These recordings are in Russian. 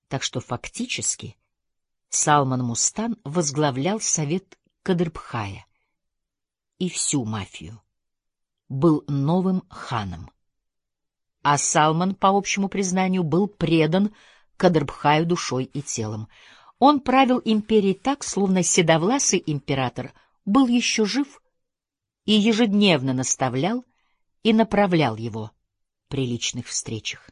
Так что фактически Салман Мустан возглавлял совет Кадрбхая и всю мафию, был новым ханом. А Салман, по общему признанию, был предан Кадрбхаю душой и телом. Он правил империей так, словно седовласый император был еще жив и ежедневно наставлял и направлял его при личных встречах.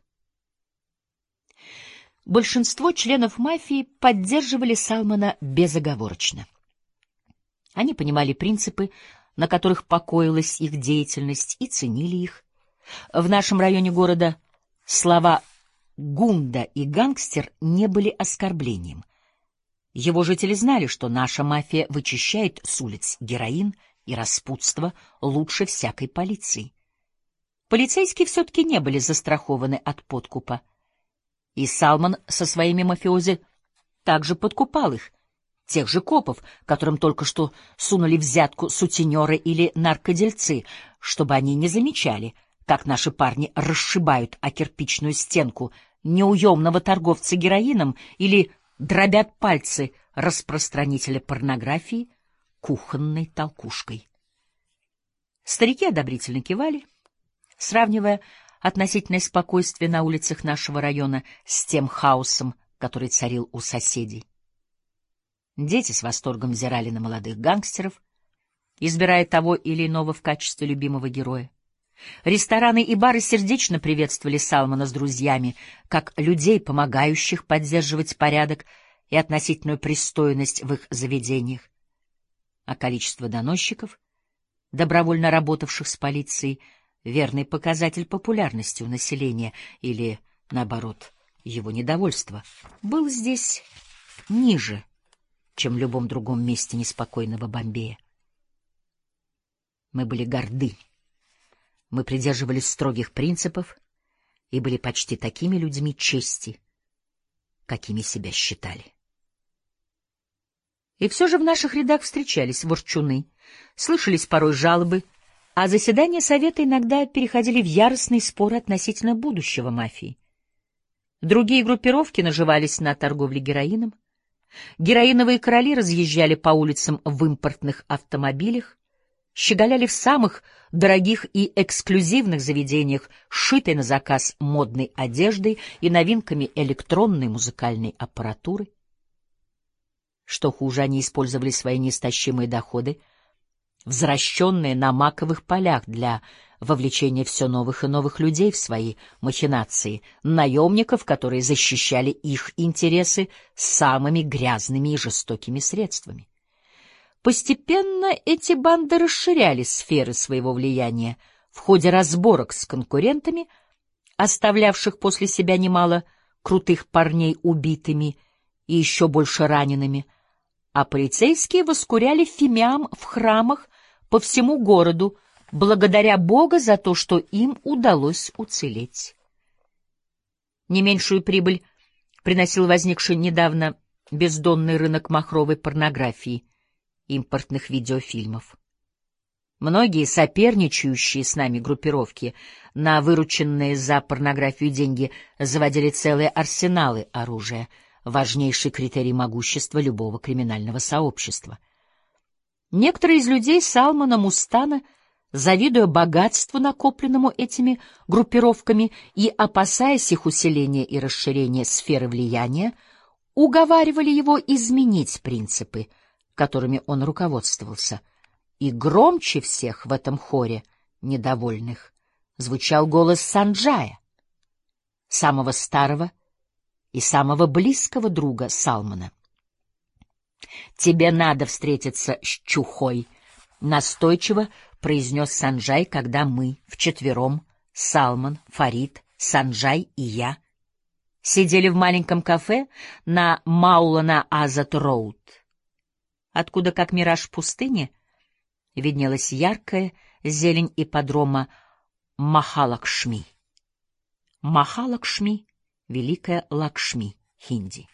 Большинство членов мафии поддерживали Салмана безоговорочно. Они понимали принципы, на которых покоилась их деятельность, и ценили их. В нашем районе города слова «гунда» и «гангстер» не были оскорблением. Его жители знали, что наша мафия вычищает с улиц героин и распутство лучше всякой полиции. Полицейские все-таки не были застрахованы от подкупа. И Салман со своими мафиози также подкупал их, тех же копов, которым только что сунули взятку сутенеры или наркодельцы, чтобы они не замечали, как наши парни расшибают о кирпичную стенку неуемного торговца героином или дробят пальцы распространителя порнографии кухонной толкушкой. Старики одобрительно кивали, сравнивая относительное спокойствие на улицах нашего района с тем хаосом, который царил у соседей. Дети с восторгом взирали на молодых гангстеров, избирая того или иного в качестве любимого героя. Рестораны и бары сердечно приветствовали Салмана с друзьями, как людей, помогающих поддерживать порядок и относительную пристойность в их заведениях. А количество доносчиков, добровольно работавших с полицией, верный показатель популярности у населения или, наоборот, его недовольства, был здесь ниже, чем в любом другом месте неспокойного Бомбея. Мы были горды. Мы придерживались строгих принципов и были почти такими людьми чести, какими себя считали. И все же в наших рядах встречались ворчуны, слышались порой жалобы, а заседания совета иногда переходили в яростные споры относительно будущего мафии. Другие группировки наживались на торговле героином. Героиновые короли разъезжали по улицам в импортных автомобилях, щеголяли в самых дорогих и эксклюзивных заведениях, сшитой на заказ модной одеждой и новинками электронной музыкальной аппаратуры. Что хуже, они использовали свои неистощимые доходы, взращенные на маковых полях, для вовлечения все новых и новых людей в свои махинации, наемников, которые защищали их интересы самыми грязными и жестокими средствами. Постепенно эти банды расширяли сферы своего влияния в ходе разборок с конкурентами, оставлявших после себя немало крутых парней убитыми и еще больше ранеными, а полицейские воскуряли фимиам в храмах по всему городу, благодаря Бога за то, что им удалось уцелеть. Не меньшую прибыль приносил возникший недавно бездонный рынок махровой порнографии, импортных видеофильмов. Многие соперничающие с нами группировки на вырученные за порнографию деньги заводили целые арсеналы оружия, важнейший критерий могущества любого криминального сообщества. Некоторые из людей Салмана Мустана, завидуя богатству, накопленному этими группировками, и опасаясь их усиления и расширения сферы влияния, уговаривали его изменить принципы, которыми он руководствовался. И громче всех в этом хоре недовольных звучал голос Санджая, самого старого и самого близкого друга Салмана. «Тебе надо встретиться с Чухой», — настойчиво произнес Санджай, когда мы вчетвером, Салман, Фарид, Санджай и я, сидели в маленьком кафе на Маулана-Азат-Роуд, откуда, как мираж пустыни, виднелась яркая зелень ипподрома Махалакшми. Махалакшми — Великая Лакшми, хинди.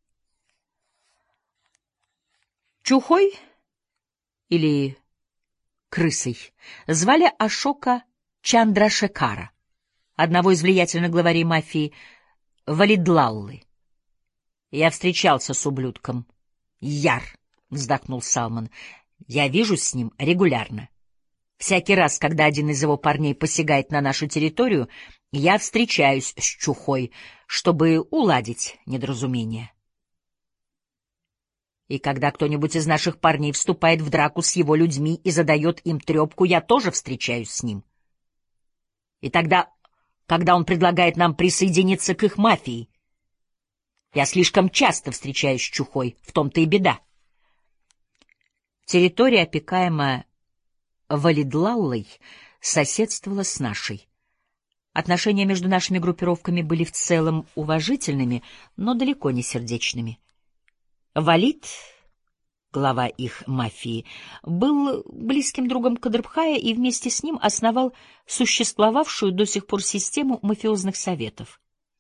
Чухой, или крысой, звали Ашока Чандрашекара, одного из влиятельных главарей мафии Валидлаллы. Я встречался с ублюдком. Яр, вздохнул Салман. Я вижусь с ним регулярно. Всякий раз, когда один из его парней посягает на нашу территорию, я встречаюсь с Чухой, чтобы уладить недоразумение. И когда кто-нибудь из наших парней вступает в драку с его людьми и задает им трепку, я тоже встречаюсь с ним. И тогда, когда он предлагает нам присоединиться к их мафии, я слишком часто встречаюсь с Чухой, в том-то и беда. Территория, опекаемая Валидлаллой, соседствовала с нашей. Отношения между нашими группировками были в целом уважительными, но далеко не сердечными. Валид, глава их мафии, был близким другом Кадрбхая и вместе с ним основал существовавшую до сих пор систему мафиозных советов.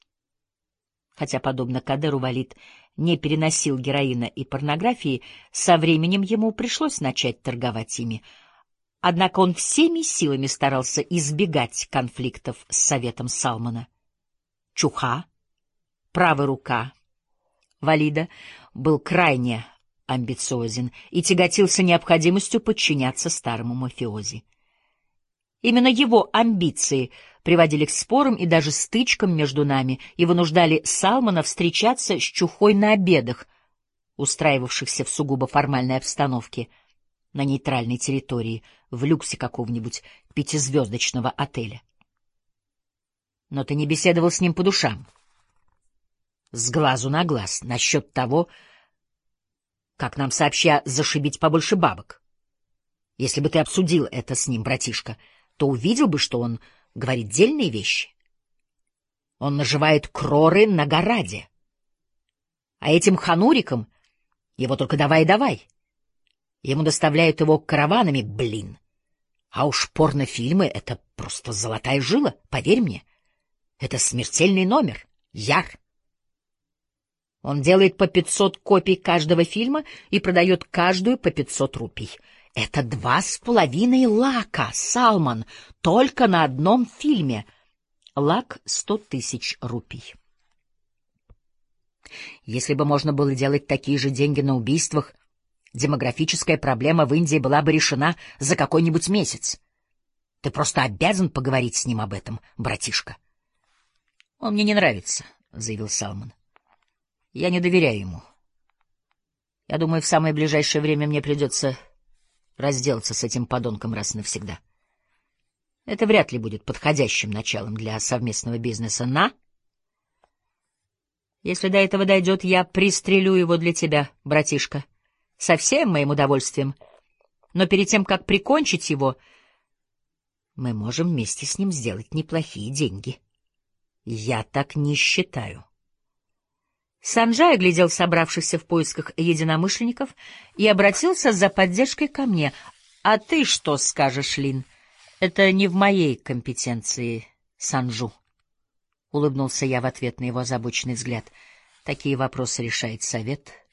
Хотя, подобно Кадеру, Валид не переносил героина и порнографии, со временем ему пришлось начать торговать ими. Однако он всеми силами старался избегать конфликтов с советом Салмана. Чуха, правая рука Валида, был крайне амбициозен и тяготился необходимостью подчиняться старому мафиози. Именно его амбиции приводили к спорам и даже стычкам между нами и вынуждали Салмана встречаться с Чухой на обедах, устраивавшихся в сугубо формальной обстановке на нейтральной территории, в люксе какого-нибудь пятизвездочного отеля. Но ты не беседовал с ним по душам, с глазу на глаз, насчет того, как нам сообща зашибить побольше бабок. Если бы ты обсудил это с ним, братишка, то увидел бы, что он говорит дельные вещи. Он наживает кроры на гораде. А этим ханурикам его только давай и давай. Ему доставляют его караванами, блин. А уж порнофильмы — это просто золотая жила, поверь мне. Это смертельный номер, Яр. Он делает по 500 копий каждого фильма и продает каждую по 500 рупий. Это 2,5 лака, Салман, только на одном фильме. Лак — 100 тысяч рупий. Если бы можно было делать такие же деньги на убийствах, демографическая проблема в Индии была бы решена за какой-нибудь месяц. Ты просто обязан поговорить с ним об этом, братишка. — Он мне не нравится, — заявил Салман. — Я не доверяю ему. Я думаю, в самое ближайшее время мне придется разделаться с этим подонком раз и навсегда. Это вряд ли будет подходящим началом для совместного бизнеса. Если до этого дойдет, я пристрелю его для тебя, братишка, со всем моим удовольствием. Но перед тем, как прикончить его, мы можем вместе с ним сделать неплохие деньги. Я так не считаю. Санджай оглядел собравшихся в поисках единомышленников и обратился за поддержкой ко мне. — А ты что скажешь, Лин? Это не в моей компетенции, Санджу. Улыбнулся я в ответ на его озабоченный взгляд. Такие вопросы решает совет.